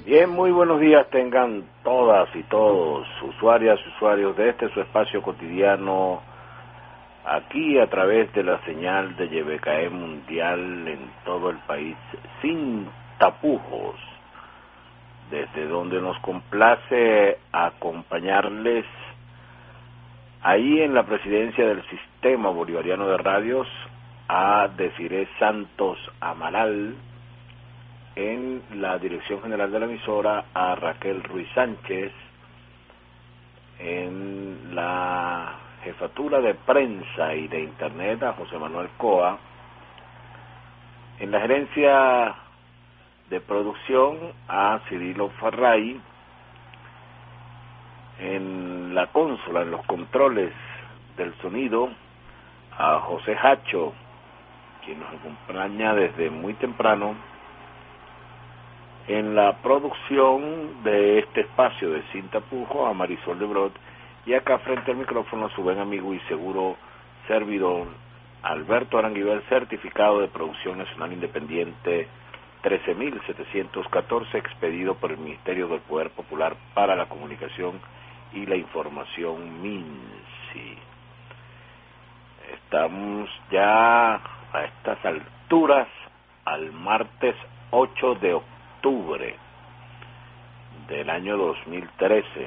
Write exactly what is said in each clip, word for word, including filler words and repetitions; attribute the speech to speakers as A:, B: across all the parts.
A: Bien, muy buenos días tengan todas y todos, usuarias y usuarios de este su espacio cotidiano, aquí a través de la señal de Y B K E Mundial en todo el país, sin tapujos, desde donde nos complace acompañarles ahí en la presidencia del Sistema Bolivariano de Radios a Desiree Santos Amaral, en la dirección general de la emisora a Raquel Ruiz Sánchez, en la jefatura de prensa y de internet a José Manuel Coa, en la gerencia de producción a Cirilo Farray, en la consola, en los controles del sonido a José Hacho, quien nos acompaña desde muy temprano, en la producción de este espacio de Sin Tapujos a Marisol de Brot, y acá frente al micrófono su buen amigo y seguro servidor Alberto Aranguibel, certificado de producción nacional independiente trece mil setecientos catorce, expedido por el Ministerio del Poder Popular para la Comunicación y la Información, MINSI. Estamos ya a estas alturas al martes ocho de octubre octubre del año dos mil trece.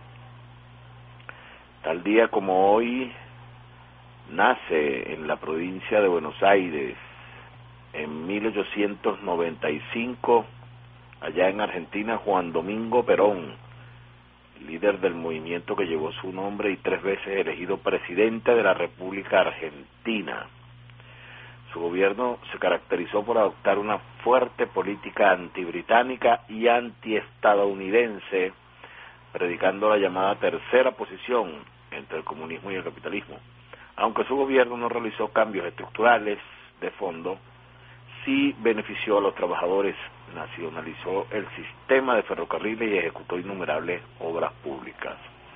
A: Tal día como hoy nace en la provincia de Buenos Aires, en mil ochocientos noventa y cinco, allá en Argentina, Juan Domingo Perón, líder del movimiento que llevó su nombre y tres veces elegido presidente de la República Argentina. Su gobierno se caracterizó por adoptar una fuerte política antibritánica y antiestadounidense, predicando la llamada tercera posición entre el comunismo y el capitalismo. Aunque su gobierno no realizó cambios estructurales de fondo, sí benefició a los trabajadores, nacionalizó el sistema de ferrocarriles y ejecutó innumerables obras públicas.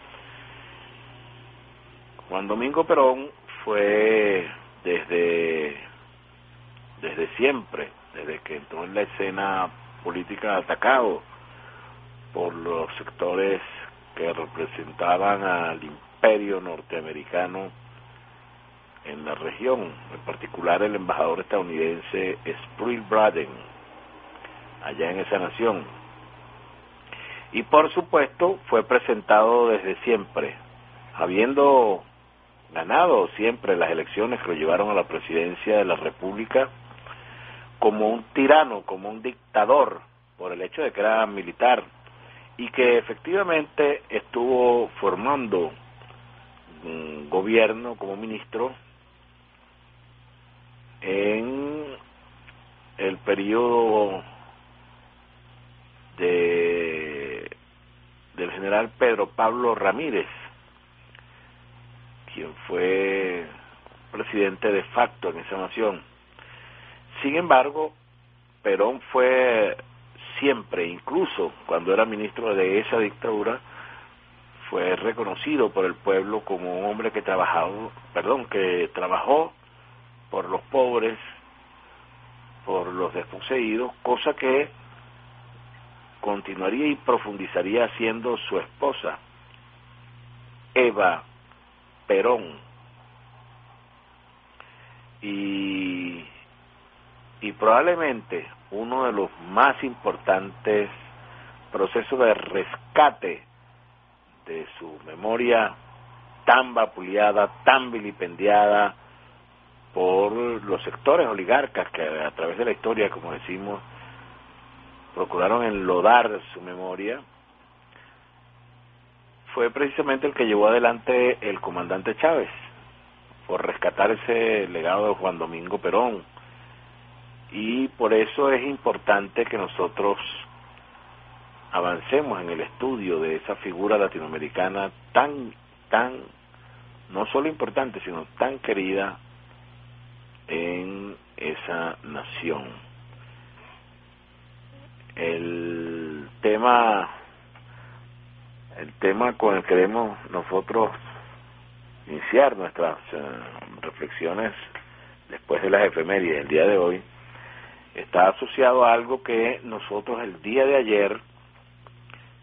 A: Juan Domingo Perón fue desde desde siempre, desde que entró en la escena política, atacado por los sectores que representaban al imperio norteamericano en la región, en particular el embajador estadounidense Sproul Braden, allá en esa nación. Y por supuesto fue presentado desde siempre, habiendo ganado siempre las elecciones que lo llevaron a la presidencia de la República, como un tirano, como un dictador, por el hecho de que era militar, y que efectivamente estuvo formando un gobierno como ministro en el periodo de del general Pedro Pablo Ramírez, quien fue presidente de facto en esa nación. Sin embargo, Perón fue siempre, incluso cuando era ministro de esa dictadura, fue reconocido por el pueblo como un hombre que trabajó, perdón, que trabajó por los pobres, por los desposeídos, cosa que continuaría y profundizaría haciendo su esposa, Eva Perón. Y y probablemente uno de los más importantes procesos de rescate de su memoria tan vapuleada, tan vilipendiada por los sectores oligarcas que a través de la historia, como decimos, procuraron enlodar su memoria, fue precisamente el que llevó adelante el comandante Chávez, por rescatar ese legado de Juan Domingo Perón. Y por eso es importante que nosotros avancemos en el estudio de esa figura latinoamericana tan, tan, no solo importante, sino tan querida en esa nación. El tema, el tema con el que queremos nosotros iniciar nuestras uh, reflexiones después de las efemérides del día de hoy está asociado a algo que nosotros el día de ayer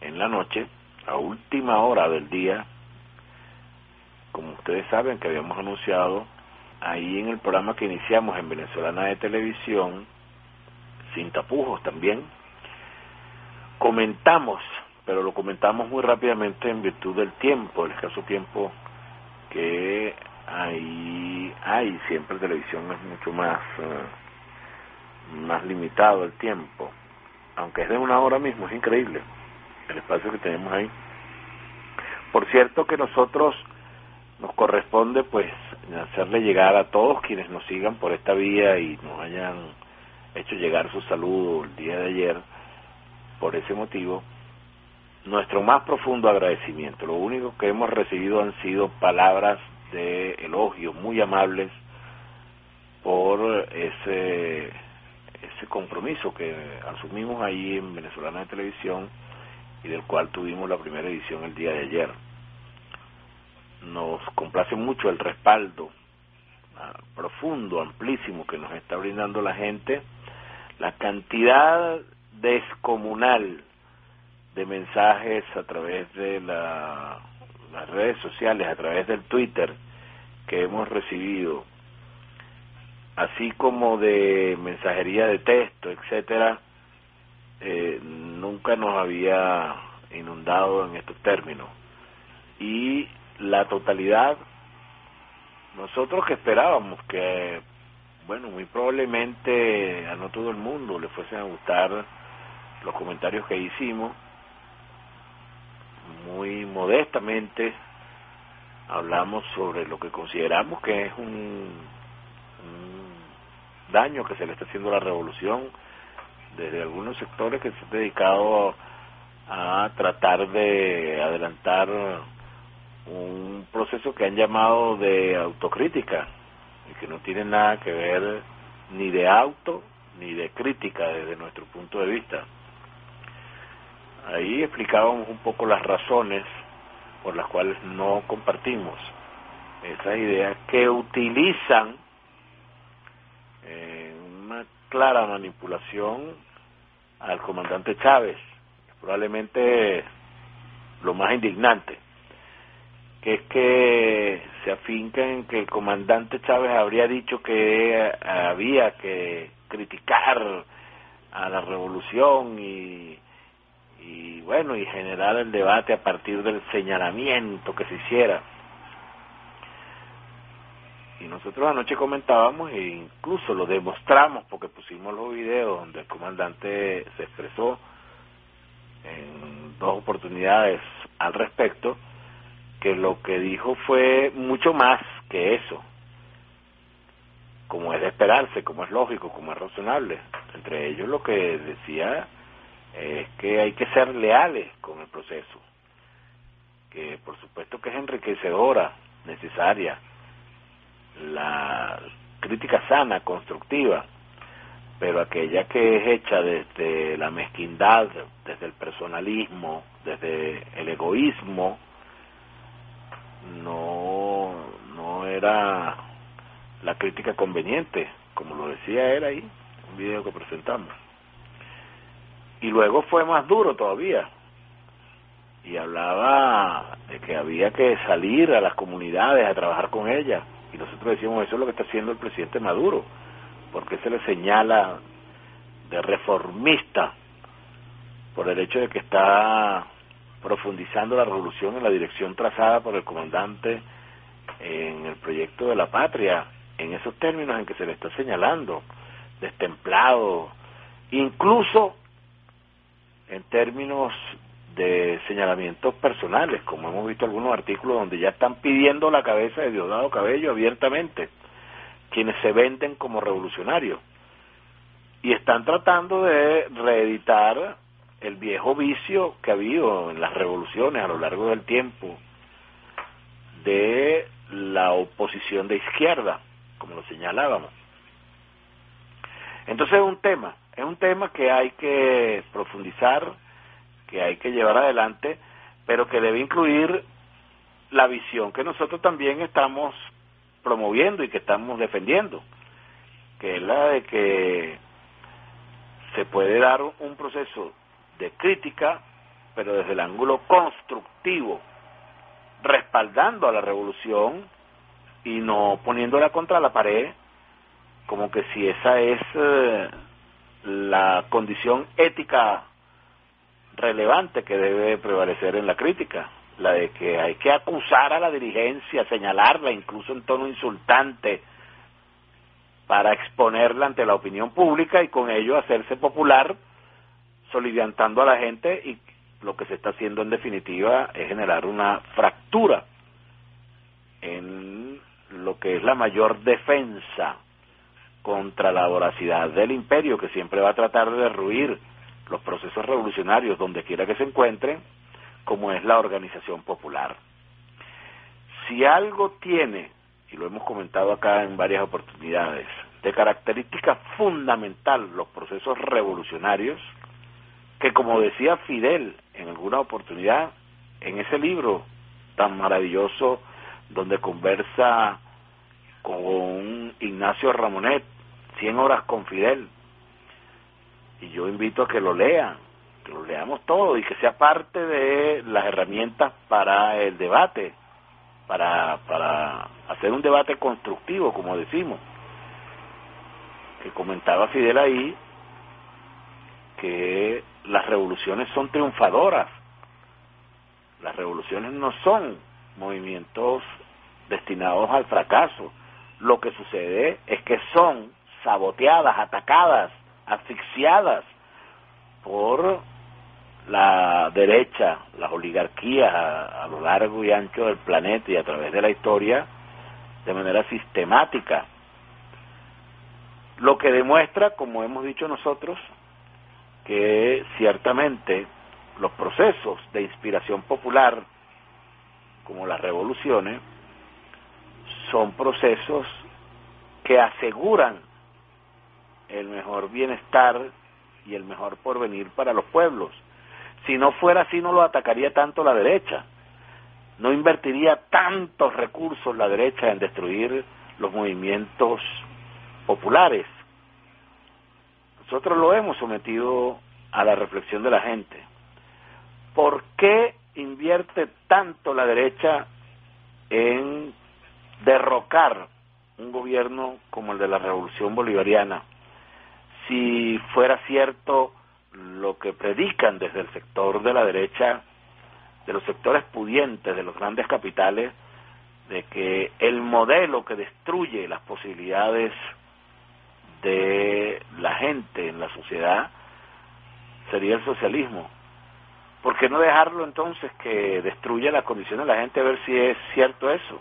A: en la noche, a última hora del día, como ustedes saben que habíamos anunciado ahí en el programa que iniciamos en Venezolana de Televisión, sin tapujos también, comentamos, pero lo comentamos muy rápidamente en virtud del tiempo, el escaso tiempo que ahí hay, siempre televisión es mucho más, uh, más limitado el tiempo, aunque es de una hora mismo, es increíble el espacio que tenemos ahí. Por cierto que nosotros nos corresponde pues hacerle llegar a todos quienes nos sigan por esta vía y nos hayan hecho llegar su saludo el día de ayer, por ese motivo, nuestro más profundo agradecimiento. Lo único que hemos recibido han sido palabras de elogio muy amables por ese ese compromiso que asumimos ahí en Venezolana de Televisión y del cual tuvimos la primera edición el día de ayer. Nos complace mucho el respaldo uh, profundo, amplísimo que nos está brindando la gente, la cantidad descomunal de mensajes a través de la, las redes sociales, a través del Twitter que hemos recibido, así como de mensajería de texto, etcétera, eh, nunca nos había inundado en estos términos. Y la totalidad, nosotros que esperábamos que, bueno, muy probablemente a no todo el mundo le fuesen a gustar los comentarios que hicimos, muy modestamente hablamos sobre lo que consideramos que es un, un daño que se le está haciendo a la revolución desde algunos sectores que se han dedicado a tratar de adelantar un proceso que han llamado de autocrítica y que no tiene nada que ver ni de auto ni de crítica desde nuestro punto de vista. Ahí explicábamos un poco las razones por las cuales no compartimos esas ideas que utilizan eh, una clara manipulación al comandante Chávez, probablemente lo más indignante, que es que se afinca en que el comandante Chávez habría dicho que había que criticar a la revolución y y bueno, y generar el debate a partir del señalamiento que se hiciera. Y nosotros anoche comentábamos e incluso lo demostramos porque pusimos los videos donde el comandante se expresó en dos oportunidades al respecto, que lo que dijo fue mucho más que eso, como es de esperarse, como es lógico, como es razonable. Entre ellos lo que decía es que hay que ser leales con el proceso, que por supuesto que es enriquecedora, necesaria, la crítica sana, constructiva, pero aquella que es hecha desde la mezquindad, desde el personalismo, desde el egoísmo, no, no era la crítica conveniente, como lo decía él ahí, un video que presentamos. Y luego fue más duro todavía, y hablaba de que había que salir a las comunidades a trabajar con ellas, y nosotros decíamos, eso es lo que está haciendo el presidente Maduro, porque se le señala de reformista por el hecho de que está profundizando la revolución en la dirección trazada por el comandante en el proyecto de la patria, en esos términos en que se le está señalando, destemplado, incluso en términos de señalamientos personales, como hemos visto algunos artículos donde ya están pidiendo la cabeza de Diosdado Cabello abiertamente, quienes se venden como revolucionarios, y están tratando de reeditar el viejo vicio que ha habido en las revoluciones a lo largo del tiempo de la oposición de izquierda, como lo señalábamos. Entonces es un tema, es un tema que hay que profundizar, que hay que llevar adelante, pero que debe incluir la visión que nosotros también estamos promoviendo y que estamos defendiendo, que es la de que se puede dar un proceso de crítica pero desde el ángulo constructivo, respaldando a la revolución y no poniéndola contra la pared, como que si esa es eh, la condición ética relevante que debe prevalecer en la crítica, la de que hay que acusar a la dirigencia, señalarla incluso en tono insultante para exponerla ante la opinión pública y con ello hacerse popular, soliviantando a la gente, y lo que se está haciendo en definitiva es generar una fractura en lo que es la mayor defensa contra la voracidad del imperio, que siempre va a tratar de derruir los procesos revolucionarios donde quiera que se encuentren, como es la organización popular. Si algo tiene, y lo hemos comentado acá en varias oportunidades, de característica fundamental los procesos revolucionarios, que como decía Fidel en alguna oportunidad, en ese libro tan maravilloso donde conversa con Ignacio Ramonet, Cien horas con Fidel, y yo invito a que lo lean, que lo leamos todo y que sea parte de las herramientas para el debate, para, para hacer un debate constructivo, como decimos, que comentaba Fidel ahí, que las revoluciones son triunfadoras, las revoluciones no son movimientos destinados al fracaso, lo que sucede es que son saboteadas, atacadas, asfixiadas por la derecha, las oligarquías a, a lo largo y ancho del planeta y a través de la historia de manera sistemática, lo que demuestra, como hemos dicho nosotros, que ciertamente los procesos de inspiración popular, como las revoluciones, son procesos que aseguran el mejor bienestar y el mejor porvenir para los pueblos. Si no fuera así, no lo atacaría tanto la derecha, no invertiría tantos recursos la derecha en destruir los movimientos populares. Nosotros lo hemos sometido a la reflexión de la gente. ¿Por qué invierte tanto la derecha en derrocar un gobierno como el de la Revolución Bolivariana? Si fuera cierto lo que predican desde el sector de la derecha, de los sectores pudientes, de los grandes capitales, de que el modelo que destruye las posibilidades de la gente en la sociedad sería el socialismo. ¿Por qué no dejarlo entonces que destruya las condiciones de la gente, a ver si es cierto eso?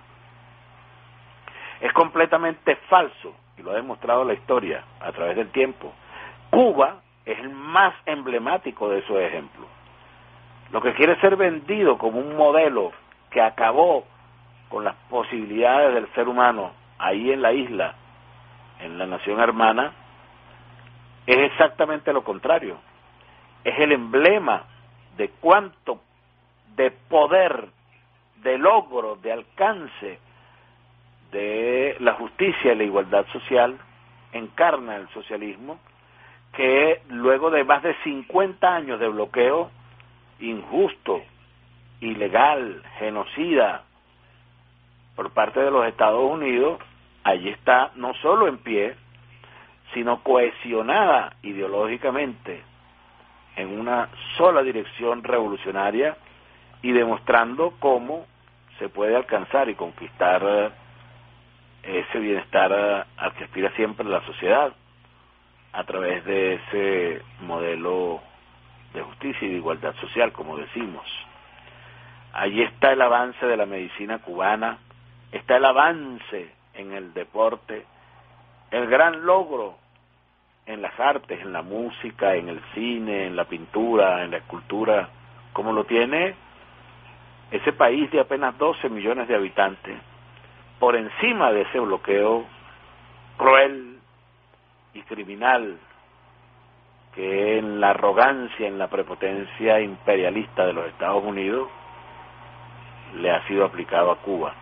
A: Es completamente falso, y lo ha demostrado la historia a través del tiempo. Cuba es el más emblemático de esos ejemplos. Lo que quiere ser vendido como un modelo que acabó con las posibilidades del ser humano ahí en la isla, en la nación hermana, es exactamente lo contrario. Es el emblema de cuánto de poder, de logro, de alcance de la justicia y la igualdad social encarna el socialismo, que luego de más de cincuenta años de bloqueo injusto, ilegal, genocida por parte de los Estados Unidos, allí está no solo en pie, sino cohesionada ideológicamente en una sola dirección revolucionaria y demostrando cómo se puede alcanzar y conquistar ese bienestar al que aspira siempre la sociedad a través de ese modelo de justicia y de igualdad social, como decimos. Allí está el avance de la medicina cubana, está el avance en el deporte, el gran logro en las artes, en la música, en el cine, en la pintura, en la escultura, como lo tiene ese país de apenas doce millones de habitantes, por encima de ese bloqueo cruel y criminal que en la arrogancia, en la prepotencia imperialista de los Estados Unidos le ha sido aplicado a Cuba.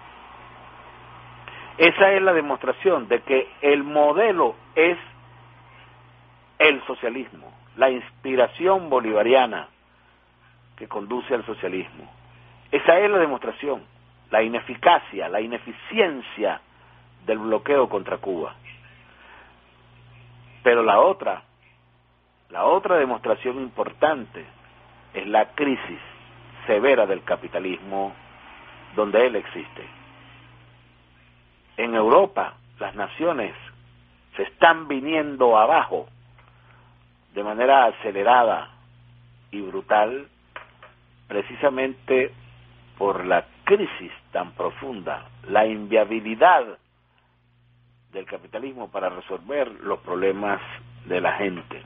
A: Esa es la demostración de que el modelo es el socialismo, la inspiración bolivariana, que conduce al socialismo. Esa es la demostración, la ineficacia, la ineficiencia del bloqueo contra Cuba. Pero la otra, la otra demostración importante es la crisis severa del capitalismo donde él existe. En Europa, las naciones se están viniendo abajo de manera acelerada y brutal, precisamente por la crisis tan profunda, la inviabilidad del capitalismo para resolver los problemas de la gente.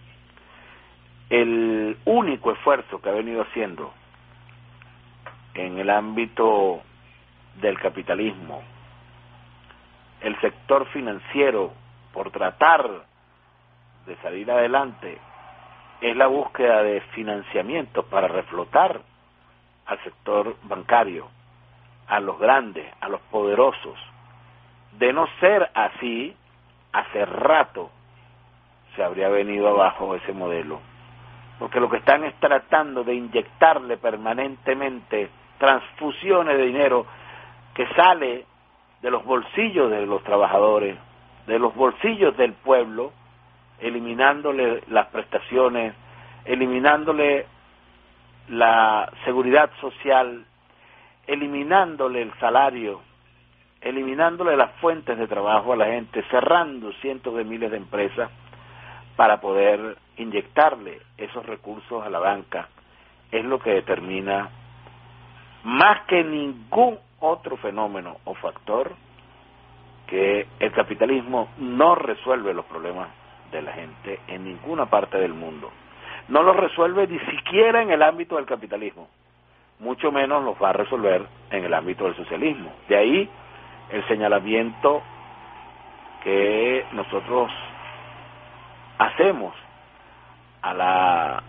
A: El único esfuerzo que ha venido haciendo en el ámbito del capitalismo el sector financiero por tratar de salir adelante es la búsqueda de financiamiento para reflotar al sector bancario, a los grandes, a los poderosos. De no ser así, hace rato se habría venido abajo ese modelo, porque lo que están es tratando de inyectarle permanentemente transfusiones de dinero que sale de los bolsillos de los trabajadores, de los bolsillos del pueblo, eliminándole las prestaciones, eliminándole la seguridad social, eliminándole el salario, eliminándole las fuentes de trabajo a la gente, cerrando cientos de miles de empresas para poder inyectarle esos recursos a la banca. Es lo que determina, más que ningún otro fenómeno o factor, que el capitalismo no resuelve los problemas de la gente en ninguna parte del mundo. No los resuelve ni siquiera en el ámbito del capitalismo, mucho menos los va a resolver en el ámbito del socialismo. De ahí el señalamiento que nosotros hacemos a la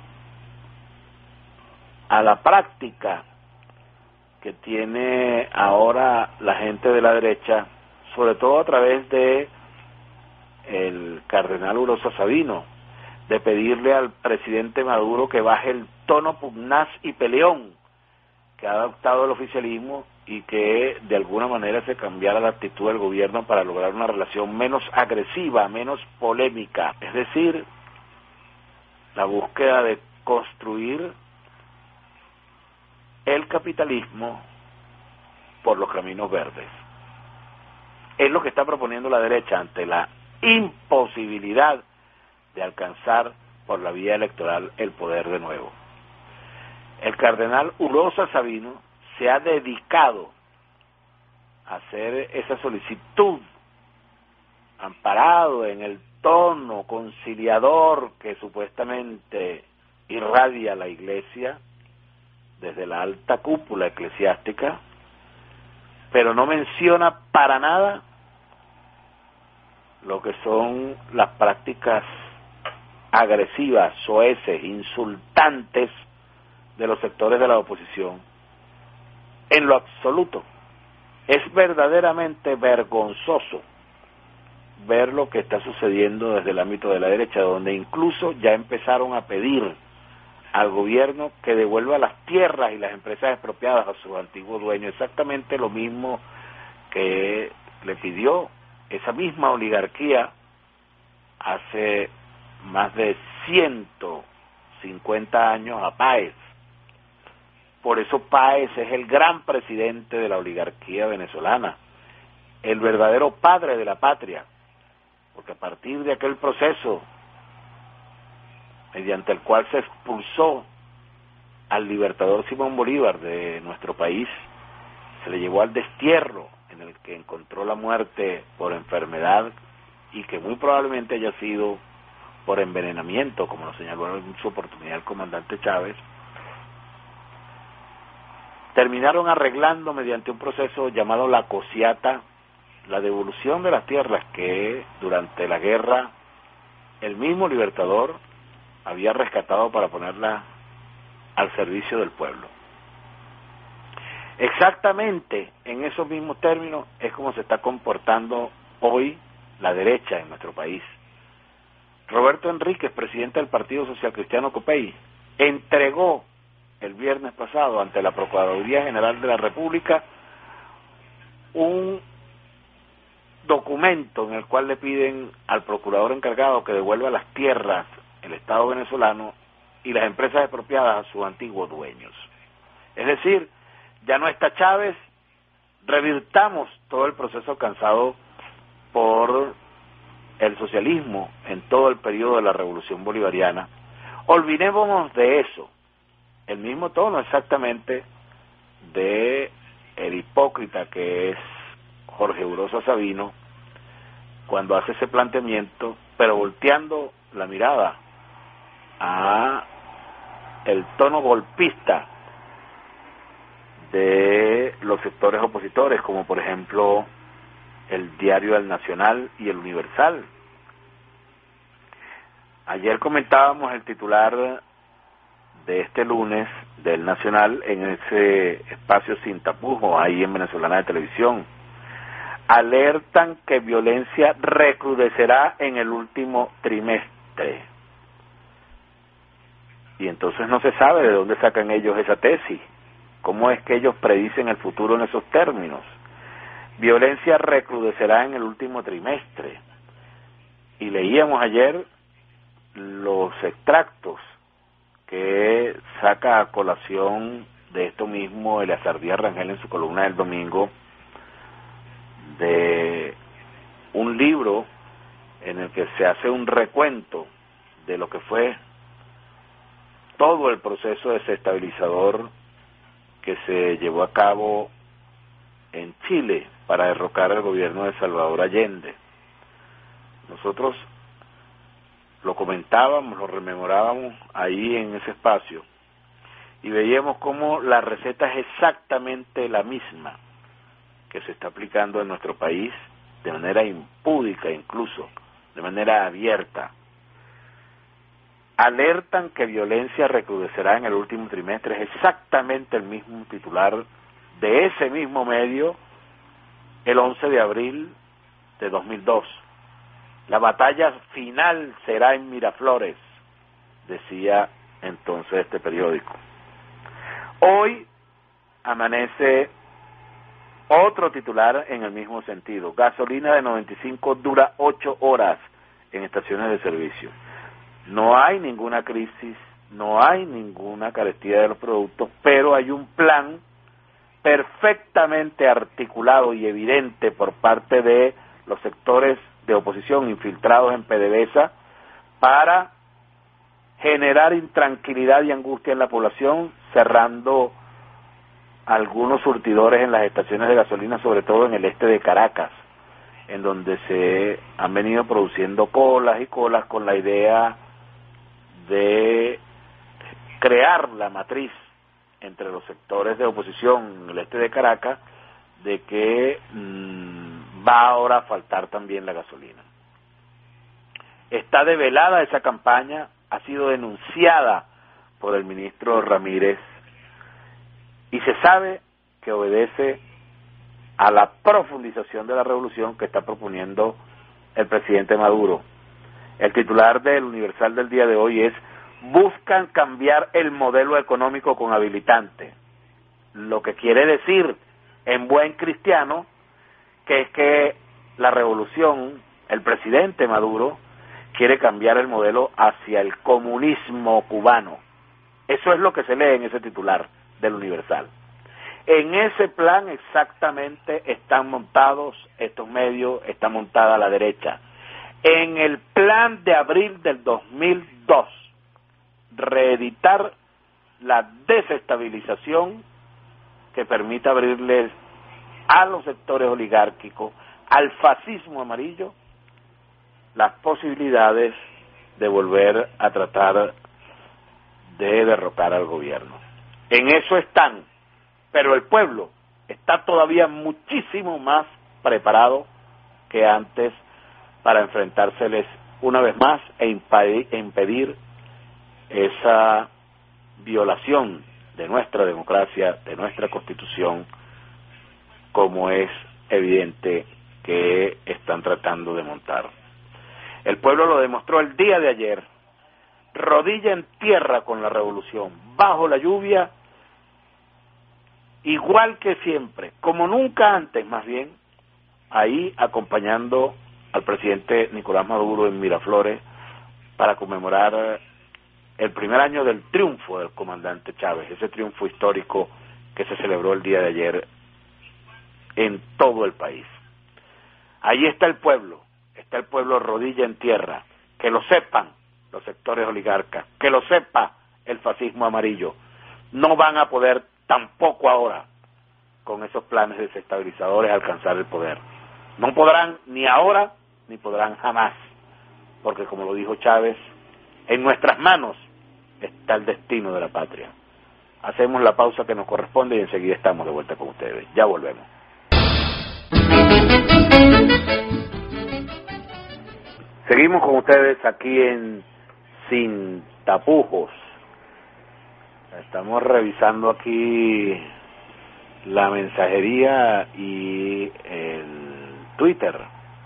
A: a la práctica que tiene ahora la gente de la derecha, sobre todo a través de el cardenal Urosa Sabino, de pedirle al presidente Maduro que baje el tono pugnaz y peleón que ha adoptado el oficialismo y que de alguna manera se cambiara la actitud del gobierno para lograr una relación menos agresiva, menos polémica. Es decir, la búsqueda de construir el capitalismo por los caminos verdes. Es lo que está proponiendo la derecha ante la imposibilidad de alcanzar por la vía electoral el poder de nuevo. El cardenal Urosa Sabino se ha dedicado a hacer esa solicitud, amparado en el tono conciliador que supuestamente irradia la Iglesia desde la alta cúpula eclesiástica, pero no menciona para nada lo que son las prácticas agresivas, soeces, insultantes de los sectores de la oposición. En lo absoluto. Es verdaderamente vergonzoso ver lo que está sucediendo desde el ámbito de la derecha, donde incluso ya empezaron a pedir al gobierno que devuelva las tierras y las empresas expropiadas a sus antiguos dueños, exactamente lo mismo que le pidió esa misma oligarquía hace más de ciento cincuenta años a Páez. Por eso Páez es el gran presidente de la oligarquía venezolana, el verdadero padre de la patria, porque a partir de aquel proceso mediante el cual se expulsó al libertador Simón Bolívar de nuestro país, se le llevó al destierro, en el que encontró la muerte por enfermedad y que muy probablemente haya sido por envenenamiento, como lo señaló en su oportunidad el comandante Chávez. Terminaron arreglando mediante un proceso llamado la cociata la devolución de las tierras que durante la guerra el mismo libertador había rescatado para ponerla al servicio del pueblo. Exactamente en esos mismos términos es como se está comportando hoy la derecha en nuestro país. Roberto Enríquez, presidente del Partido Social Cristiano Copey, entregó el viernes pasado ante la Procuraduría General de la República un documento en el cual le piden al procurador encargado que devuelva las tierras, el Estado venezolano y las empresas expropiadas a sus antiguos dueños. Es decir, ya no está Chávez, revirtamos todo el proceso alcanzado por el socialismo en todo el periodo de la Revolución Bolivariana. Olvidémonos de eso. El mismo tono exactamente de el hipócrita que es Jorge Urosa Sabino cuando hace ese planteamiento, pero volteando la mirada a el tono golpista de los sectores opositores, como por ejemplo el diario El Nacional y El Universal. Ayer comentábamos el titular de este lunes del Nacional en ese espacio sin tapujos ahí en Venezolana de Televisión. Alertan que violencia recrudecerá en el último trimestre. Y entonces no se sabe de dónde sacan ellos esa tesis. ¿Cómo es que ellos predicen el futuro en esos términos? Violencia recrudecerá en el último trimestre. Y leíamos ayer los extractos que saca a colación de esto mismo Eleazar Díaz Rangel en su columna del domingo, de un libro en el que se hace un recuento de lo que fue todo el proceso desestabilizador que se llevó a cabo en Chile para derrocar al gobierno de Salvador Allende. Nosotros lo comentábamos, lo rememorábamos ahí en ese espacio y veíamos cómo la receta es exactamente la misma que se está aplicando en nuestro país de manera impúdica, incluso de manera abierta. Alertan que violencia recrudecerá en el último trimestre. Es exactamente el mismo titular de ese mismo medio el once de abril de dos mil dos. La batalla final será en Miraflores, decía entonces este periódico. Hoy amanece otro titular en el mismo sentido. Gasolina de noventa y cinco dura ocho horas en estaciones de servicio. No hay ninguna crisis, no hay ninguna carestía de los productos, pero hay un plan perfectamente articulado y evidente por parte de los sectores de oposición infiltrados en PDVSA para generar intranquilidad y angustia en la población, cerrando algunos surtidores en las estaciones de gasolina, sobre todo en el este de Caracas, en donde se han venido produciendo colas y colas con la idea de crear la matriz entre los sectores de oposición en el este de Caracas de que mmm, va ahora a faltar también la gasolina. Está develada esa campaña, ha sido denunciada por el ministro Ramírez y se sabe que obedece a la profundización de la revolución que está proponiendo el presidente Maduro. El titular del Universal del día de hoy es: buscan cambiar el modelo económico con habilitante. Lo que quiere decir, en buen cristiano, que es que la revolución, el presidente Maduro, quiere cambiar el modelo hacia el comunismo cubano. Eso es lo que se lee en ese titular del Universal. En ese plan exactamente están montados estos medios, está montada la derecha. En el plan de abril del dos mil dos, reeditar la desestabilización que permita abrirles a los sectores oligárquicos, al fascismo amarillo, las posibilidades de volver a tratar de derrocar al gobierno. En eso están, pero el pueblo está todavía muchísimo más preparado que antes para enfrentárseles una vez más e impedir, e impedir esa violación de nuestra democracia, de nuestra Constitución, como es evidente que están tratando de montar. El pueblo lo demostró el día de ayer, rodilla en tierra con la revolución, bajo la lluvia, igual que siempre, como nunca antes más bien, ahí acompañando al presidente Nicolás Maduro en Miraflores para conmemorar el primer año del triunfo del comandante Chávez, ese triunfo histórico que se celebró el día de ayer en todo el país. Ahí está el pueblo, está el pueblo rodilla en tierra, que lo sepan los sectores oligarcas, que lo sepa el fascismo amarillo. No van a poder tampoco ahora, con esos planes desestabilizadores, alcanzar el poder. No podrán ni ahora, ni podrán jamás, porque como lo dijo Chávez, en nuestras manos está el destino de la patria. Hacemos la pausa que nos corresponde y enseguida estamos de vuelta con ustedes. Ya volvemos. Seguimos con ustedes aquí en Sin Tapujos. Estamos revisando aquí la mensajería y el Twitter.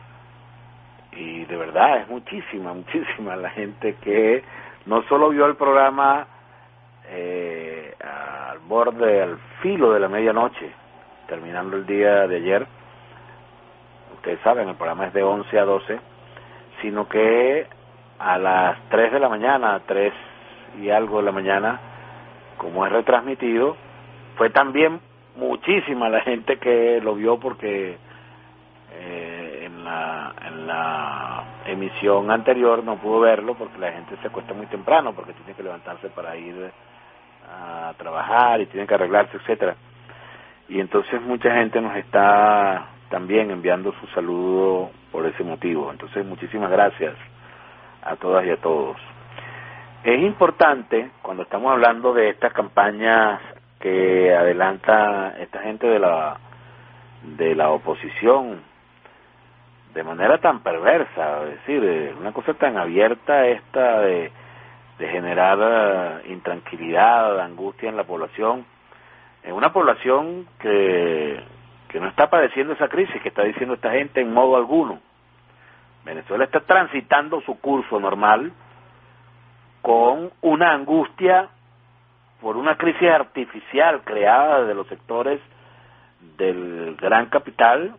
A: Y de verdad es muchísima, muchísima la gente que no solo vio el programa eh, al borde, al filo de la medianoche, terminando el día de ayer. Ustedes saben, el programa es de once a doce, sino que a las tres de la mañana, tres y algo de la mañana, como es retransmitido, fue también muchísima la gente que lo vio porque eh, en la en la emisión anterior no pudo verlo porque la gente se acuesta muy temprano, porque tiene que levantarse para ir a trabajar y tiene que arreglarse, etcétera. Y entonces mucha gente nos está también enviando su saludo por ese motivo. Entonces muchísimas gracias a todas y a todos. Es importante cuando estamos hablando de estas campañas que adelanta esta gente de la de la oposición de manera tan perversa, es decir, una cosa tan abierta esta de, de generar uh, intranquilidad, angustia en la población, en una población que, que no está padeciendo esa crisis que está diciendo esta gente en modo alguno. Venezuela está transitando su curso normal con una angustia por una crisis artificial creada de los sectores del gran capital,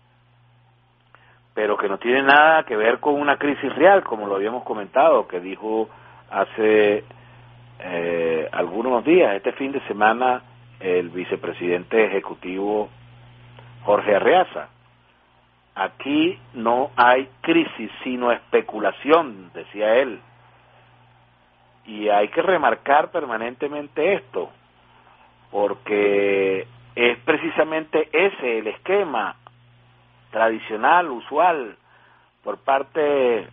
A: pero que no tiene nada que ver con una crisis real, como lo habíamos comentado, que dijo hace eh, algunos días, este fin de semana, el vicepresidente ejecutivo Jorge Arreaza. Aquí no hay crisis, sino especulación, decía él. Y hay que remarcar permanentemente esto, porque es precisamente ese el esquema tradicional, usual, por parte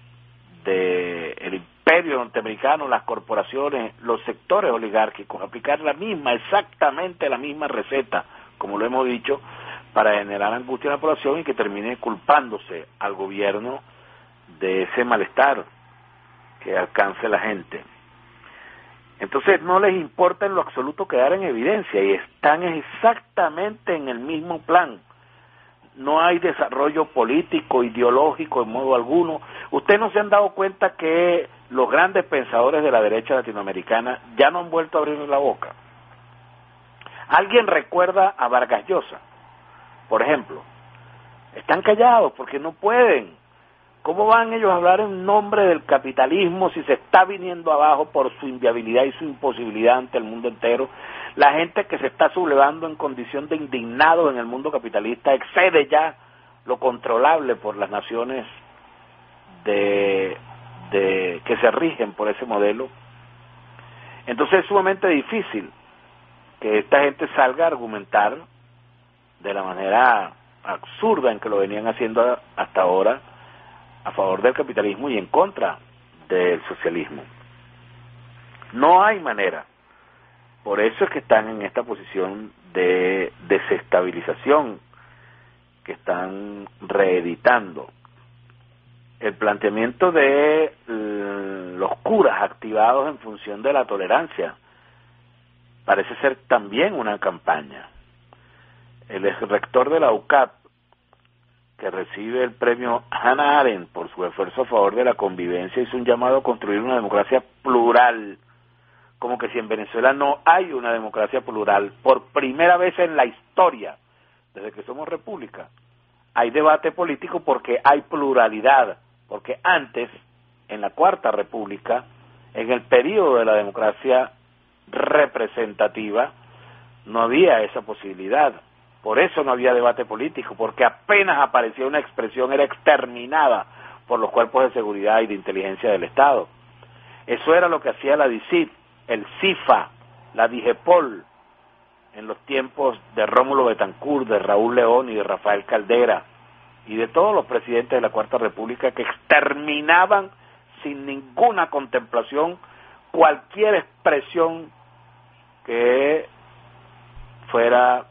A: del imperio norteamericano, las corporaciones, los sectores oligárquicos, aplicar la misma, exactamente la misma receta, como lo hemos dicho, para generar angustia en la población y que termine culpándose al gobierno de ese malestar que alcance la gente. Entonces no les importa en lo absoluto quedar en evidencia y están exactamente en el mismo plan. No hay desarrollo político, ideológico en modo alguno. Ustedes no se han dado cuenta que los grandes pensadores de la derecha latinoamericana ya no han vuelto a abrir la boca. ¿Alguien recuerda a Vargas Llosa, por ejemplo? Están callados porque no pueden. ¿Cómo van ellos a hablar en nombre del capitalismo si se está viniendo abajo por su inviabilidad y su imposibilidad ante el mundo entero? La gente que se está sublevando en condición de indignado en el mundo capitalista excede ya lo controlable por las naciones de, de que se rigen por ese modelo. Entonces es sumamente difícil que esta gente salga a argumentar de la manera absurda en que lo venían haciendo hasta ahora a favor del capitalismo y en contra del socialismo. No hay manera. Por eso es que están en esta posición de desestabilización que están reeditando. El planteamiento de los curas activados en función de la tolerancia parece ser también una campaña. El ex rector de la U C A P, que recibe el premio Hannah Arendt por su esfuerzo a favor de la convivencia, hizo un llamado a construir una democracia plural, como que si en Venezuela no hay una democracia plural. Por primera vez en la historia, desde que somos república, hay debate político porque hay pluralidad, porque antes, en la Cuarta República, en el periodo de la democracia representativa, no había esa posibilidad. Por eso no había debate político, porque apenas aparecía una expresión era exterminada por los cuerpos de seguridad y de inteligencia del Estado. Eso era lo que hacía la D I C I T, el CIFA, la DIGEPOL, en los tiempos de Rómulo Betancourt, de Raúl León y de Rafael Caldera, y de todos los presidentes de la Cuarta República, que exterminaban sin ninguna contemplación cualquier expresión que fuera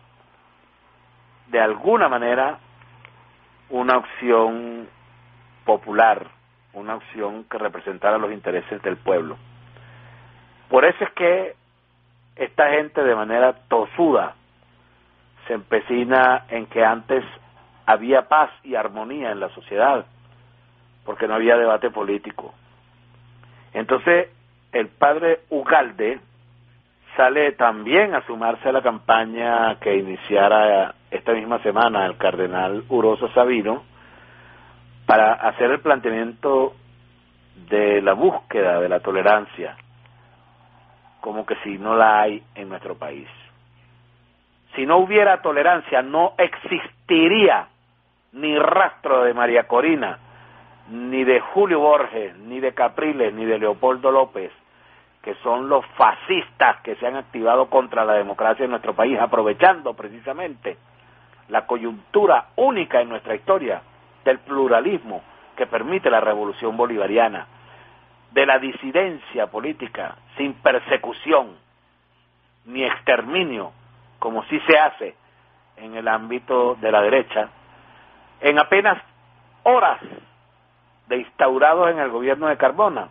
A: de alguna manera una opción popular, una opción que representara los intereses del pueblo. Por eso es que esta gente de manera tosuda se empecina en que antes había paz y armonía en la sociedad, porque no había debate político. Entonces, el padre Ugalde sale también a sumarse a la campaña que iniciara esta misma semana el cardenal Uroso Sabino para hacer el planteamiento de la búsqueda de la tolerancia, como que si no la hay en nuestro país. Si no hubiera tolerancia, no existiría ni rastro de María Corina, ni de Julio Borges, ni de Capriles, ni de Leopoldo López, que son los fascistas que se han activado contra la democracia en nuestro país, aprovechando precisamente la coyuntura única en nuestra historia del pluralismo que permite la revolución bolivariana, de la disidencia política sin persecución ni exterminio, como sí se hace en el ámbito de la derecha. En apenas horas de instaurados en el gobierno de Cardona,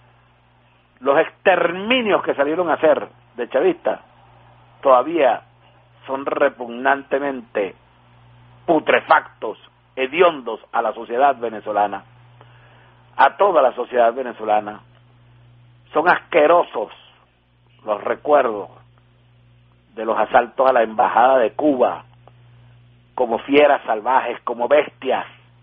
A: los exterminios que salieron a hacer de chavistas todavía son repugnantemente putrefactos, hediondos a la sociedad venezolana, a toda la sociedad venezolana. Son asquerosos los recuerdos de los asaltos a la embajada de Cuba, como fieras salvajes, como bestias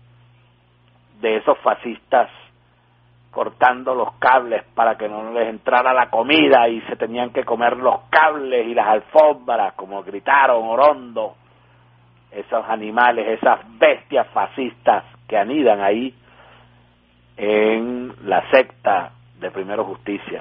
A: de esos fascistas cortando los cables para que no les entrara la comida y se tenían que comer los cables y las alfombras, como gritaron Orondo, esos animales, esas bestias fascistas que anidan ahí en la secta de Primero Justicia.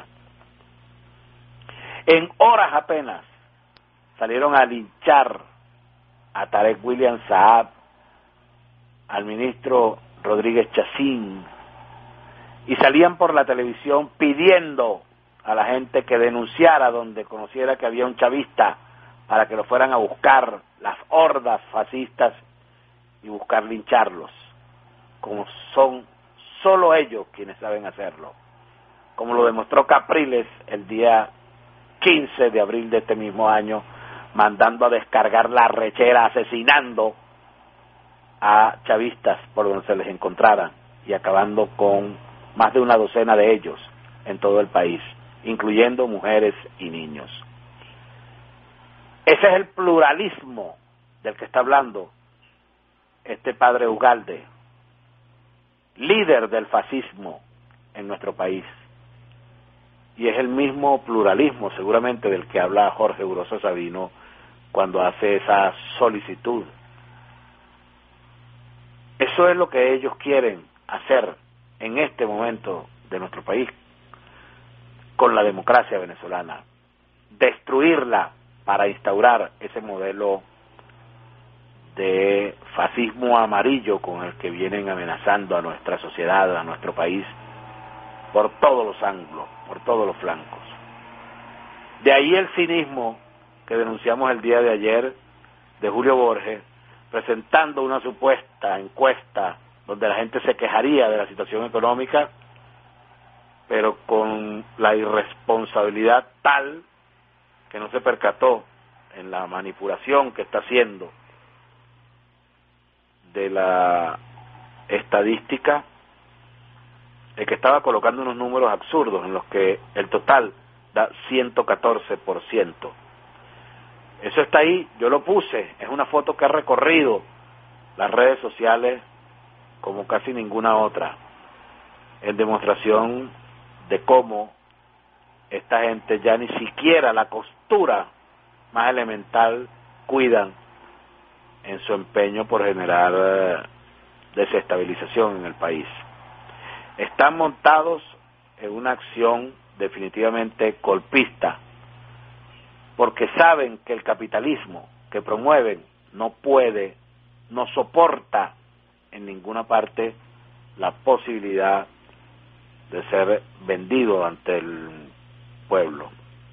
A: En horas apenas salieron a linchar a Tarek William Saab, al ministro Rodríguez Chacín, y salían por la televisión pidiendo a la gente que denunciara donde conociera que había un chavista para que lo fueran a buscar las hordas fascistas y buscar lincharlos, como son solo ellos quienes saben hacerlo, como lo demostró Capriles el día quince de abril de este mismo año, mandando a descargar la rechera, asesinando a chavistas por donde se les encontraran y acabando con más de una docena de ellos en todo el país, incluyendo mujeres y niños. Ese es el pluralismo del que está hablando este padre Ugalde, líder del fascismo en nuestro país. Y es el mismo pluralismo seguramente del que habla Jorge Uroso Sabino cuando hace esa solicitud. Eso es lo que ellos quieren hacer en este momento de nuestro país con la democracia venezolana, destruirla para instaurar ese modelo de fascismo amarillo con el que vienen amenazando a nuestra sociedad, a nuestro país, por todos los ángulos, por todos los flancos. De ahí el cinismo que denunciamos el día de ayer de Julio Borges, presentando una supuesta encuesta donde la gente se quejaría de la situación económica, pero con la irresponsabilidad tal que no se percató en la manipulación que está haciendo de la estadística, de que estaba colocando unos números absurdos en los que el total da ciento catorce por ciento. Eso está ahí, yo lo puse, es una foto que ha recorrido las redes sociales como casi ninguna otra, en demostración de cómo esta gente ya ni siquiera la costura más elemental cuidan en su empeño por generar eh, desestabilización en el país. Están montados en una acción definitivamente golpista, porque saben que el capitalismo que promueven no puede, no soporta en ninguna parte la posibilidad de ser vendido ante el pueblo.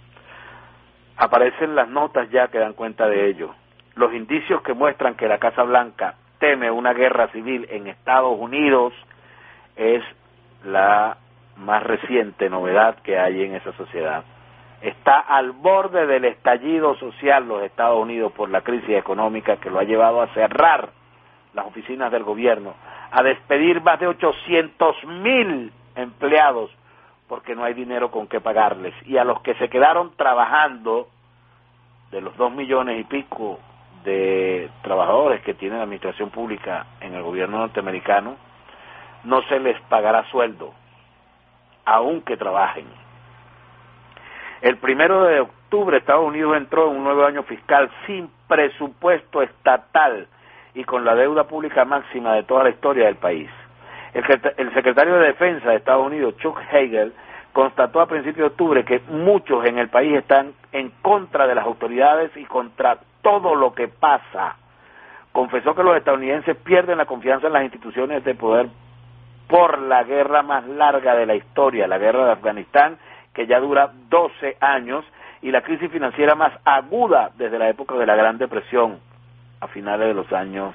A: Aparecen las notas ya que dan cuenta de ello. Los indicios que muestran que la Casa Blanca teme una guerra civil en Estados Unidos es la más reciente novedad que hay en esa sociedad. Está al borde del estallido social los Estados Unidos por la crisis económica que lo ha llevado a cerrar las oficinas del gobierno, a despedir más de ochocientos mil empleados porque no hay dinero con qué pagarles, y a los que se quedaron trabajando, de los dos millones y pico de trabajadores que tiene la administración pública en el gobierno norteamericano, no se les pagará sueldo, aunque trabajen. El primero de octubre Estados Unidos entró en un nuevo año fiscal sin presupuesto estatal y con la deuda pública máxima de toda la historia del país. El, el secretario de Defensa de Estados Unidos, Chuck Hagel, constató a principios de octubre que muchos en el país están en contra de las autoridades y contra todo lo que pasa. Confesó que los estadounidenses pierden la confianza en las instituciones de poder por la guerra más larga de la historia, la guerra de Afganistán, que ya dura doce años, y la crisis financiera más aguda desde la época de la Gran Depresión, a finales de los años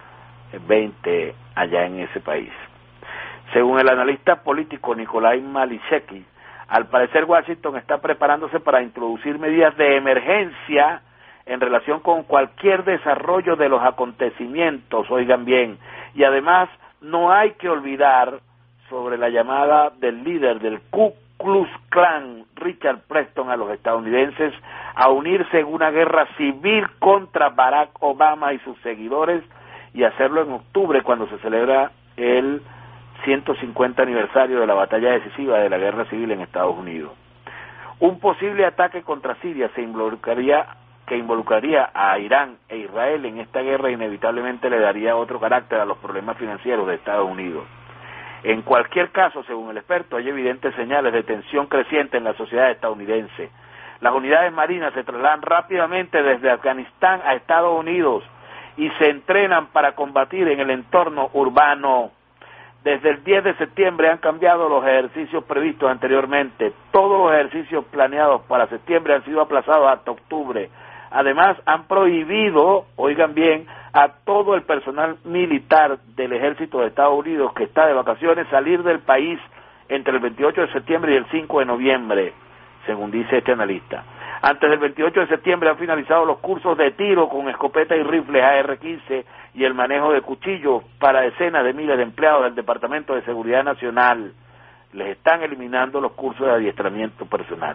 A: veinte, allá en ese país. Según el analista político Nikolai Malishevsky, al parecer Washington está preparándose para introducir medidas de emergencia en relación con cualquier desarrollo de los acontecimientos, oigan bien, y además no hay que olvidar sobre la llamada del líder del Ku Klux Klan, Richard Preston, a los estadounidenses a unirse en una guerra civil contra Barack Obama y sus seguidores, y hacerlo en octubre cuando se celebra el ciento cincuenta aniversario de la batalla decisiva de la guerra civil en Estados Unidos. Un posible ataque contra Siria se involucraría, que involucraría a Irán e Israel en esta guerra, inevitablemente le daría otro carácter a los problemas financieros de Estados Unidos. En cualquier caso, según el experto, hay evidentes señales de tensión creciente en la sociedad estadounidense. Las unidades marinas se trasladan rápidamente desde Afganistán a Estados Unidos y se entrenan para combatir en el entorno urbano. Desde el diez de septiembre han cambiado los ejercicios previstos anteriormente. Todos los ejercicios planeados para septiembre han sido aplazados hasta octubre. Además, han prohibido, oigan bien, a todo el personal militar del Ejército de Estados Unidos que está de vacaciones salir del país entre el veintiocho de septiembre y el cinco de noviembre, según dice este analista. Antes del veintiocho de septiembre han finalizado los cursos de tiro con escopeta y rifles A R quince y el manejo de cuchillos para decenas de miles de empleados del Departamento de Seguridad Nacional. Les están eliminando los cursos de adiestramiento personal.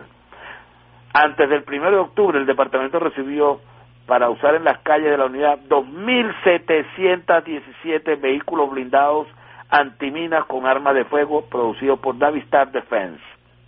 A: Antes del primero de octubre, el departamento recibió para usar en las calles de la unidad dos mil setecientos diecisiete vehículos blindados antiminas con armas de fuego producidos por Navistar Defense.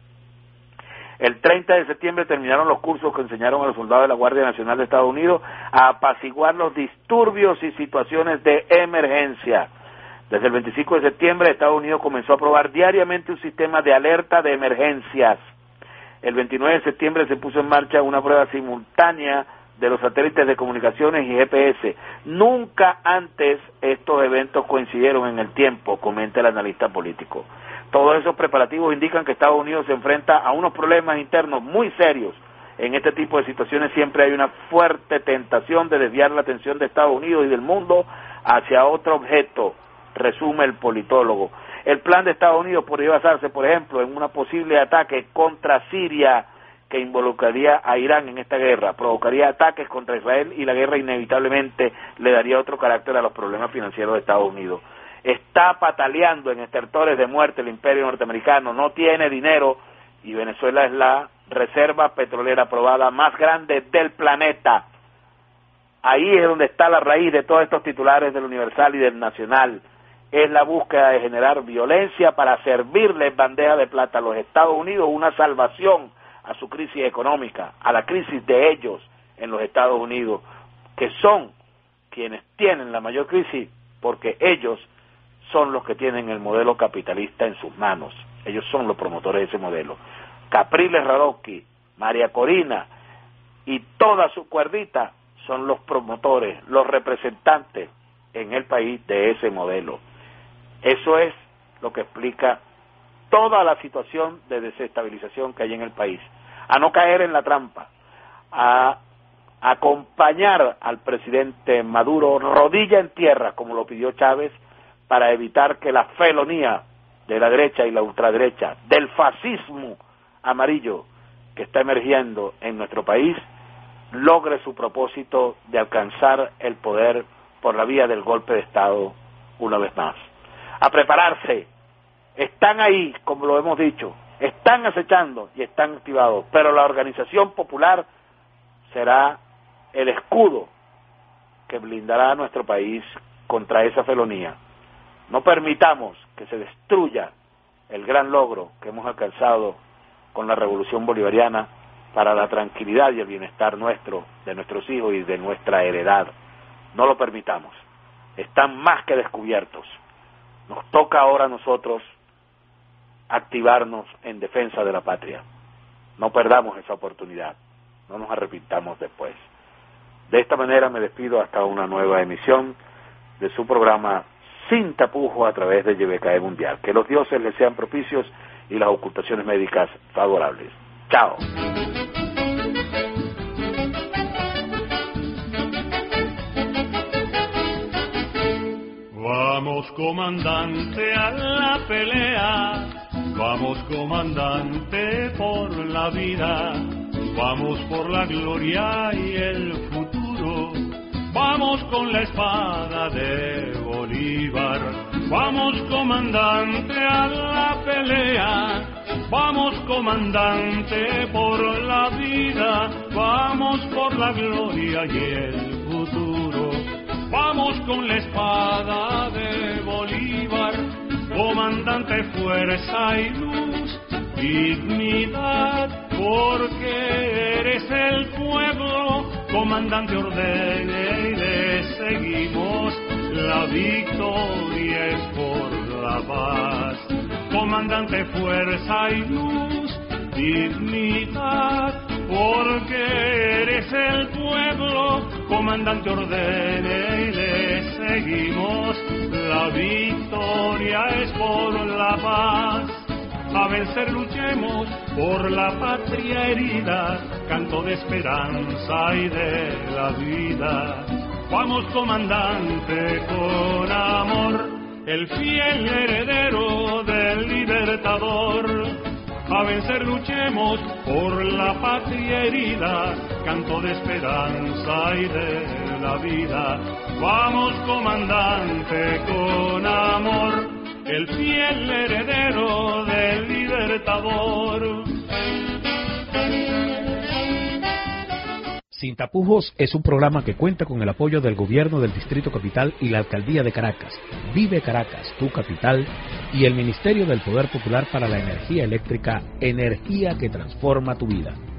A: El treinta de septiembre terminaron los cursos que enseñaron a los soldados de la Guardia Nacional de Estados Unidos a apaciguar los disturbios y situaciones de emergencia. Desde el veinticinco de septiembre, Estados Unidos comenzó a probar diariamente un sistema de alerta de emergencias. El veintinueve de septiembre se puso en marcha una prueba simultánea de los satélites de comunicaciones y G P S. Nunca antes estos eventos coincidieron en el tiempo, comenta el analista político. Todos esos preparativos indican que Estados Unidos se enfrenta a unos problemas internos muy serios. En este tipo de situaciones siempre hay una fuerte tentación de desviar la atención de Estados Unidos y del mundo hacia otro objeto, resume el politólogo. El plan de Estados Unidos podría basarse, por ejemplo, en un posible ataque contra Siria que involucraría a Irán en esta guerra, provocaría ataques contra Israel y la guerra inevitablemente le daría otro carácter a los problemas financieros de Estados Unidos. Está pataleando en estertores de muerte el imperio norteamericano, no tiene dinero y Venezuela es la reserva petrolera probada más grande del planeta. Ahí es donde está la raíz de todos estos titulares del Universal y del Nacional. Es la búsqueda de generar violencia para servirle en bandeja de plata a los Estados Unidos una salvación a su crisis económica, a la crisis de ellos en los Estados Unidos, que son quienes tienen la mayor crisis porque ellos son los que tienen el modelo capitalista en sus manos. Ellos son los promotores de ese modelo. Capriles Radowski, María Corina y toda su cuerdita son los promotores, los representantes en el país de ese modelo. Eso es lo que explica toda la situación de desestabilización que hay en el país. A no caer en la trampa, a acompañar al presidente Maduro rodilla en tierra, como lo pidió Chávez, para evitar que la felonía de la derecha y la ultraderecha, del fascismo amarillo que está emergiendo en nuestro país, logre su propósito de alcanzar el poder por la vía del golpe de Estado una vez más. A prepararse, están ahí, como lo hemos dicho, están acechando y están activados, pero la organización popular será el escudo que blindará a nuestro país contra esa felonía. No permitamos que se destruya el gran logro que hemos alcanzado con la revolución bolivariana para la tranquilidad y el bienestar nuestro, de nuestros hijos y de nuestra heredad. No lo permitamos. Están más que descubiertos. Nos toca ahora a nosotros activarnos en defensa de la patria. No perdamos esa oportunidad. No nos arrepintamos después. De esta manera me despido hasta una nueva emisión de su programa Sin Tapujos a través de Y B K E Mundial. Que los dioses les sean propicios y las ocultaciones médicas favorables. Chao.
B: Vamos, comandante, a la pelea. Vamos, comandante, por la vida. Vamos por la gloria y el futuro. Vamos con la espada de Bolívar. Vamos, comandante, a la pelea. Vamos, comandante, por la vida. Vamos por la gloria y el futuro. Vamos con la espada de Bolívar. Comandante, fuerza y luz, dignidad, porque eres el pueblo. Comandante, ordene y le seguimos. La victoria es por la paz. Comandante, fuerza y luz, dignidad, porque eres el pueblo. Comandante, ordene y le seguimos. La victoria es por la paz. A vencer luchemos por la patria herida, canto de esperanza y de la vida. Vamos, comandante, con amor, el fiel heredero del libertador. A vencer luchemos por la patria herida, canto de esperanza y de la vida. Vamos, comandante, con amor, el fiel heredero del libertador.
C: Sin Tapujos es un programa que cuenta con el apoyo del Gobierno del Distrito Capital y la Alcaldía de Caracas, Vive Caracas, tu capital, y el Ministerio del Poder Popular para la Energía Eléctrica, energía que transforma tu vida.